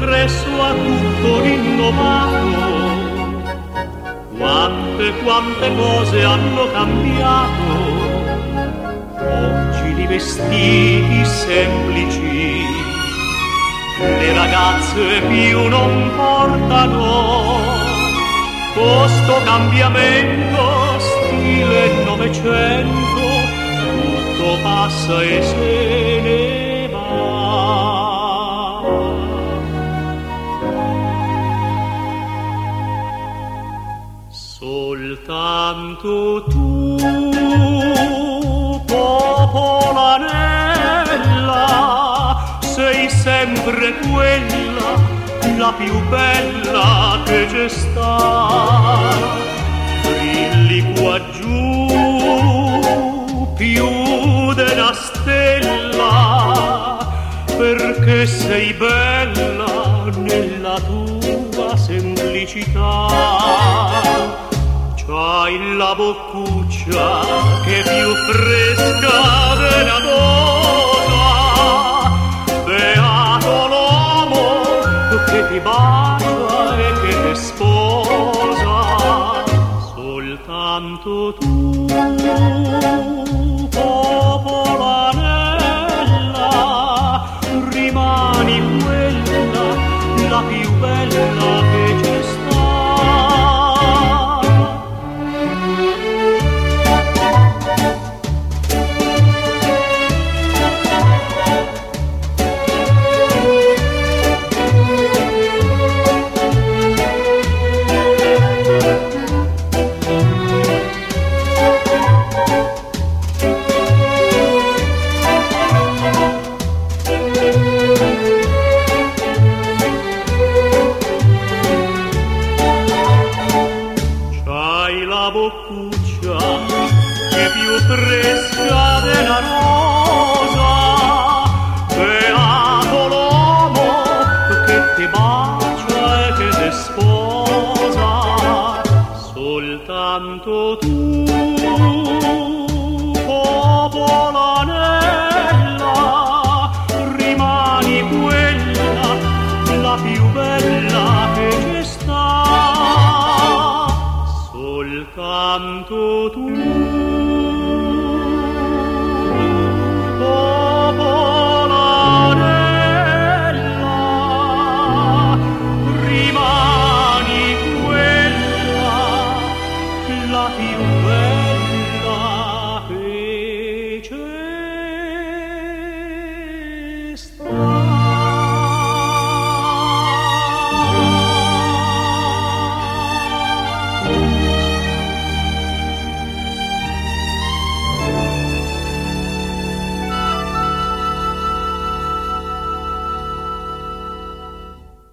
presso a tutto rinnovato. Quante cose hanno cambiato. Oggi di vestiti semplici le ragazze più non portano. Questo cambiamento stile Novecento tutto passa e se ne va. Soltanto tu, popolanella, sei sempre quella, la più bella che c'è sta. Brilli qua giù più della stella, perché sei bella nella tua semplicità. C'hai la boccuccia che è più fresca della rosa. Beato l'uomo che ti bacia e che ti sposa. Soltanto tu, popolanella, rimani quella, la più bella che c'è sta. La boccuccia che è più fresca della rosa. Beato l'uomo che ti bacia e che ti sposa. Soltanto tu, popolanella, rimani quella, la più bella che c'è sta. Soltanto tu.